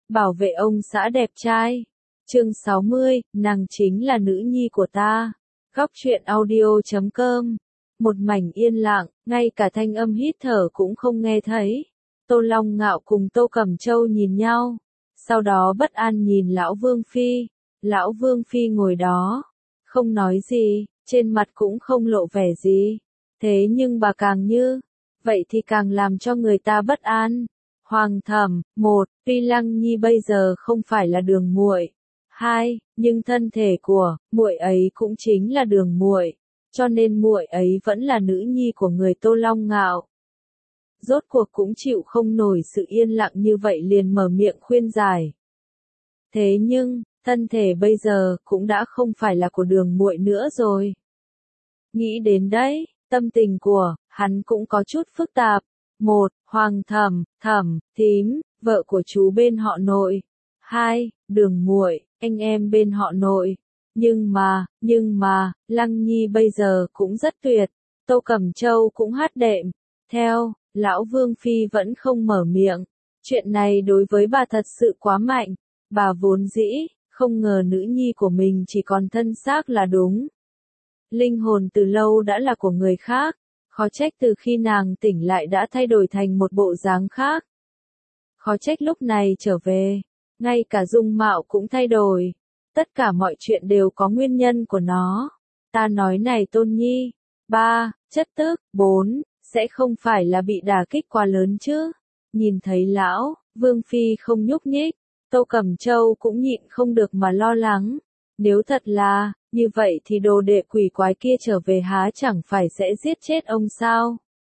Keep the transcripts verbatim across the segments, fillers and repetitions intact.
bảo vệ ông xã đẹp trai. Chương sáu mươi, nàng chính là nữ nhi của ta. Góc truyện audio chấm com. Một mảnh yên lặng, ngay cả thanh âm hít thở cũng không nghe thấy. Tô Long Ngạo cùng Tô Cẩm Châu nhìn nhau, sau đó bất an nhìn lão Vương Phi. Lão Vương Phi ngồi đó, không nói gì, trên mặt cũng không lộ vẻ gì. Thế nhưng bà càng như vậy thì càng làm cho người ta bất an. Hoàng thẩm, một, tuy Lăng Nhi bây giờ không phải là Đường muội, hai, nhưng thân thể của muội ấy cũng chính là Đường muội, cho nên muội ấy vẫn là nữ nhi của người Tô Long Ngạo. Rốt cuộc cũng chịu không nổi sự yên lặng như vậy liền mở miệng khuyên giải. Thế nhưng, thân thể bây giờ cũng đã không phải là của Đường muội nữa rồi. Nghĩ đến đấy, tâm tình của hắn cũng có chút phức tạp. Một, Hoàng thẩm, thẩm, thím, vợ của chú bên họ nội. Hai, Đường muội, anh em bên họ nội. Nhưng mà, nhưng mà, Lăng Nhi bây giờ cũng rất tuyệt. Tô Cẩm Châu cũng hát đệm. Theo, lão Vương Phi vẫn không mở miệng. Chuyện này đối với bà thật sự quá mạnh. Bà vốn dĩ, không ngờ nữ nhi của mình chỉ còn thân xác là đúng. Linh hồn từ lâu đã là của người khác. Khó trách từ khi nàng tỉnh lại đã thay đổi thành một bộ dáng khác. Khó trách lúc này trở về, ngay cả dung mạo cũng thay đổi. Tất cả mọi chuyện đều có nguyên nhân của nó. Ta nói này Tôn Nhi. Ba, chất tức. Bốn, sẽ không phải là bị đả kích quá lớn chứ. Nhìn thấy lão Vương Phi không nhúc nhích, Tô Cẩm Châu cũng nhịn không được mà lo lắng. Nếu thật là như vậy thì đồ đệ quỷ quái kia trở về há chẳng phải sẽ giết chết ông sao?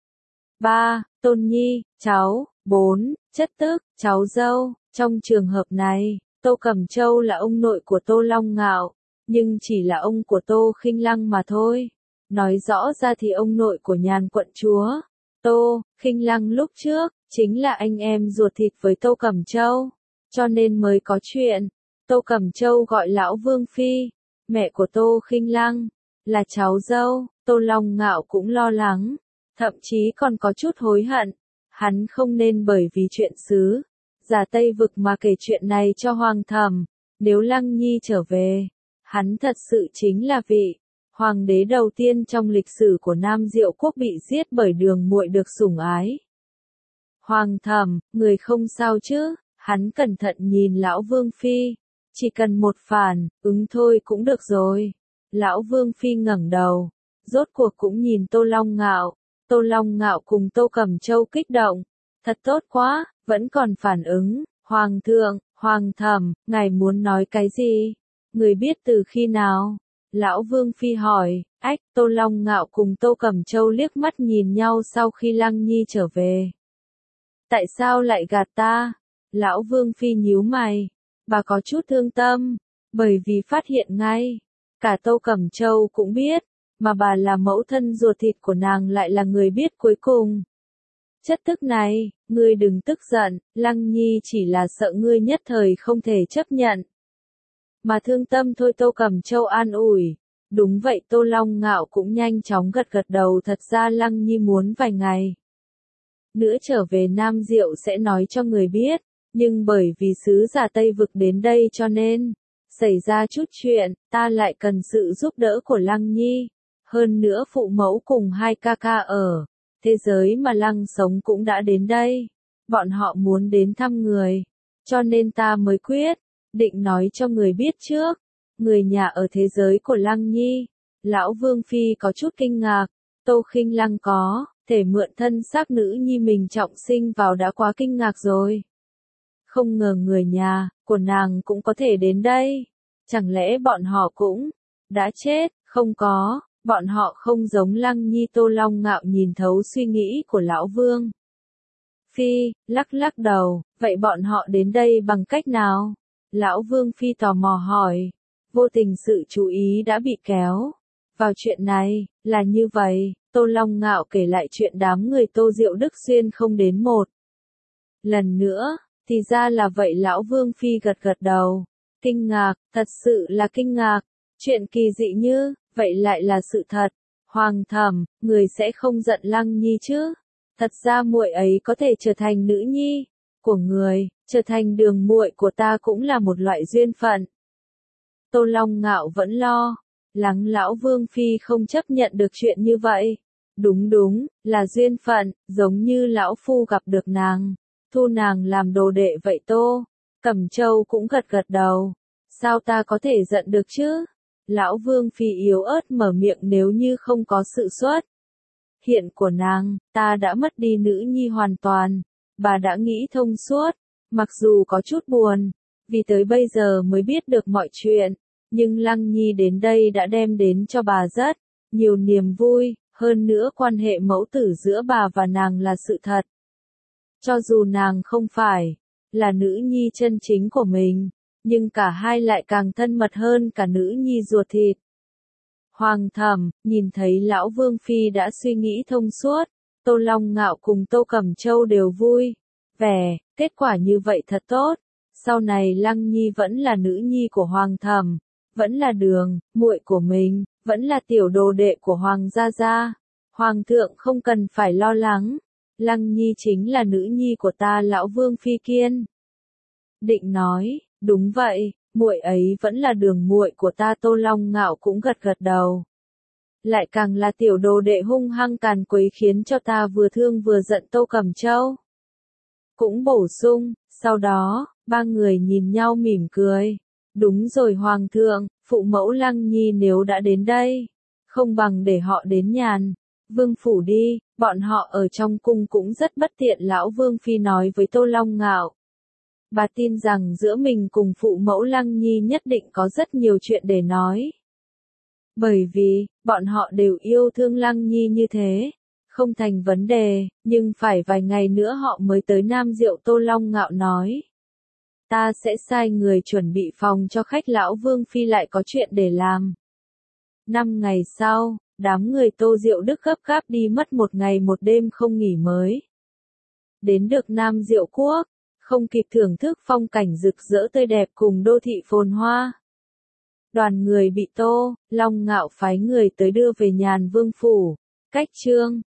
Ba, Tôn Nhi, cháu. Bốn, chất tức, cháu dâu. Trong trường hợp này, Tô Cẩm Châu là ông nội của Tô Long Ngạo, nhưng chỉ là ông của Tô Khinh Lăng mà thôi. Nói rõ ra thì ông nội của Nhàn quận chúa, Tô Khinh Lăng lúc trước, chính là anh em ruột thịt với Tô Cẩm Châu, cho nên mới có chuyện. Tô Cẩm Châu gọi lão Vương Phi, mẹ của Tô Khinh Lăng, là cháu dâu. Tô Long Ngạo cũng lo lắng, thậm chí còn có chút hối hận. Hắn không nên bởi vì chuyện xứ giả Tây Vực mà kể chuyện này cho Hoàng thẩm. Nếu Lăng Nhi trở về, hắn thật sự chính là vị hoàng đế đầu tiên trong lịch sử của Nam Diệu quốc bị giết bởi Đường muội được sủng ái. Hoàng thẩm, người không sao chứ? Hắn cẩn thận nhìn lão Vương Phi. Chỉ cần một phản ứng thôi cũng được rồi. Lão Vương Phi ngẩng đầu, rốt cuộc cũng nhìn Tô Long Ngạo. Tô Long Ngạo cùng Tô Cẩm Châu kích động. Thật tốt quá, vẫn còn phản ứng. Hoàng thượng, Hoàng thẩm, ngài muốn nói cái gì? Người biết từ khi nào? Lão Vương Phi hỏi. Ách, Tô Long Ngạo cùng Tô Cẩm Châu liếc mắt nhìn nhau sau khi Lăng Nhi trở về. Tại sao lại gạt ta? Lão Vương Phi nhíu mày. Bà có chút thương tâm, bởi vì phát hiện ngay. Cả Tô Cẩm Châu cũng biết, mà bà là mẫu thân ruột thịt của nàng lại là người biết cuối cùng. Chất tức này, ngươi đừng tức giận, Lăng Nhi chỉ là sợ ngươi nhất thời không thể chấp nhận. Mà thương tâm thôi. Tô Cẩm Châu an ủi. Đúng vậy. Tô Long Ngạo cũng nhanh chóng gật gật đầu. Thật ra Lăng Nhi muốn vài ngày nữa trở về Nam Diệu sẽ nói cho người biết. Nhưng bởi vì sứ giả Tây Vực đến đây cho nên xảy ra chút chuyện, ta lại cần sự giúp đỡ của Lăng Nhi. Hơn nữa phụ mẫu cùng hai ca ca ở thế giới mà Lăng sống cũng đã đến đây. Bọn họ muốn đến thăm người, cho nên ta mới quyết định nói cho người biết trước. Người nhà ở thế giới của Lăng Nhi. Lão Vương Phi có chút kinh ngạc. Tô Khinh Lăng có thể mượn thân xác nữ nhi mình trọng sinh vào đã quá kinh ngạc rồi. Không ngờ người nhà của nàng cũng có thể đến đây. Chẳng lẽ bọn họ cũng đã chết? Không có, bọn họ không giống Lăng Nhi. Tô Long Ngạo nhìn thấu suy nghĩ của lão Vương Phi, lắc lắc đầu. Vậy bọn họ đến đây bằng cách nào? Lão Vương Phi tò mò hỏi. Vô tình sự chú ý đã bị kéo vào chuyện này. Là như vậy. Tô Long Ngạo kể lại chuyện đám người Tô Diệu Đức Xuyên không đến một lần nữa. Thì ra là vậy. Lão Vương Phi gật gật đầu. Kinh ngạc, thật sự là kinh ngạc. Chuyện kỳ dị như vậy lại là sự thật. Hoàng thẩm, người sẽ không giận Lăng Nhi chứ? Thật ra muội ấy có thể trở thành nữ nhi của người, trở thành đường muội của ta cũng là một loại duyên phận. Tô Long Ngạo vẫn lo lắng lão Vương Phi không chấp nhận được chuyện như vậy. Đúng đúng, là duyên phận, giống như lão phu gặp được nàng, thu nàng làm đồ đệ vậy. Tô Cẩm Châu cũng gật gật đầu. Sao ta có thể giận được chứ? Lão Vương Phi yếu ớt mở miệng, nếu như không có sự xuất hiện của nàng, ta đã mất đi nữ nhi hoàn toàn. Bà đã nghĩ thông suốt, mặc dù có chút buồn, vì tới bây giờ mới biết được mọi chuyện, nhưng Lăng Nhi đến đây đã đem đến cho bà rất nhiều niềm vui, hơn nữa quan hệ mẫu tử giữa bà và nàng là sự thật. Cho dù nàng không phải là nữ nhi chân chính của mình, nhưng cả hai lại càng thân mật hơn cả nữ nhi ruột thịt. Hoàng Thẩm, nhìn thấy lão Vương Phi đã suy nghĩ thông suốt, Tô Long Ngạo cùng Tô Cẩm Châu đều vui vẻ, kết quả như vậy thật tốt. Sau này Lăng Nhi vẫn là nữ nhi của Hoàng Thẩm, vẫn là đường muội của mình, vẫn là tiểu đồ đệ của Hoàng gia gia. Hoàng thượng không cần phải lo lắng, Lăng Nhi chính là nữ nhi của ta. Lão Vương Phi kiên định nói. Đúng vậy, muội ấy vẫn là đường muội của ta. Tô Long Ngạo cũng gật gật đầu. Lại càng là tiểu đồ đệ hung hăng càn quấy khiến cho ta vừa thương vừa giận. Tô Cẩm Châu cũng bổ sung. Sau đó, ba người nhìn nhau mỉm cười. Đúng rồi Hoàng thượng, phụ mẫu Lăng Nhi nếu đã đến đây, không bằng để họ đến nhàn Vương phủ đi, bọn họ ở trong cung cũng rất bất tiện. Lão Vương Phi nói với Tô Long Ngạo. Bà tin rằng giữa mình cùng phụ mẫu Lăng Nhi nhất định có rất nhiều chuyện để nói. Bởi vì, bọn họ đều yêu thương Lăng Nhi như thế. Không thành vấn đề, nhưng phải vài ngày nữa họ mới tới Nam Diệu. Tô Long Ngạo nói. Ta sẽ sai người chuẩn bị phòng cho khách. Lão Vương Phi lại có chuyện để làm. Năm ngày sau, đám người Tô Diệu Đức gấp gáp đi mất một ngày một đêm không nghỉ mới đến được Nam Diệu Quốc, không kịp thưởng thức phong cảnh rực rỡ tươi đẹp cùng đô thị phồn hoa. Đoàn người bị Tô Long Ngạo phái người tới đưa về Nhàn Vương phủ. Cách chương